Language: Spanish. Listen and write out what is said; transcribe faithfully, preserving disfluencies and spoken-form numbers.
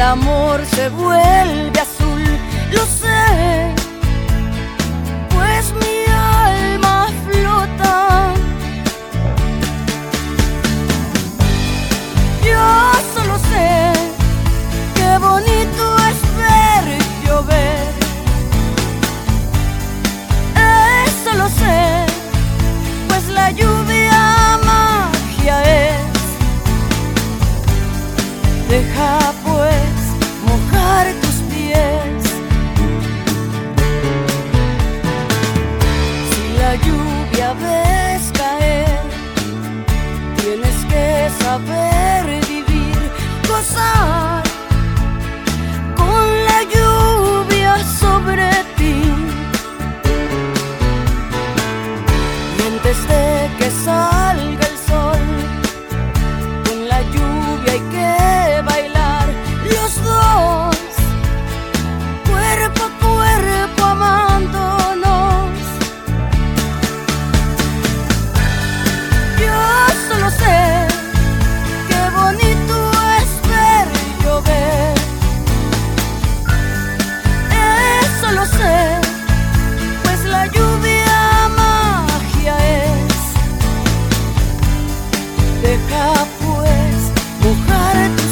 amor se vuelve azul, lo sé, pues mi alma flota. Yo solo sé qué bonito es ver llover. Eso lo sé, pues la lluvia magia es. Deja pues mojar tus pies. Si la lluvia ves caer, tienes que saber vivir, gozar con la lluvia sobre ti. Y antes de que salga el sol, con la lluvia hay que bailar los dos, cuerpo a cuerpo amándonos. Yo solo sé qué bonito es ver llover. Eso lo sé, pues la lluvia magia es. Deja pues mojar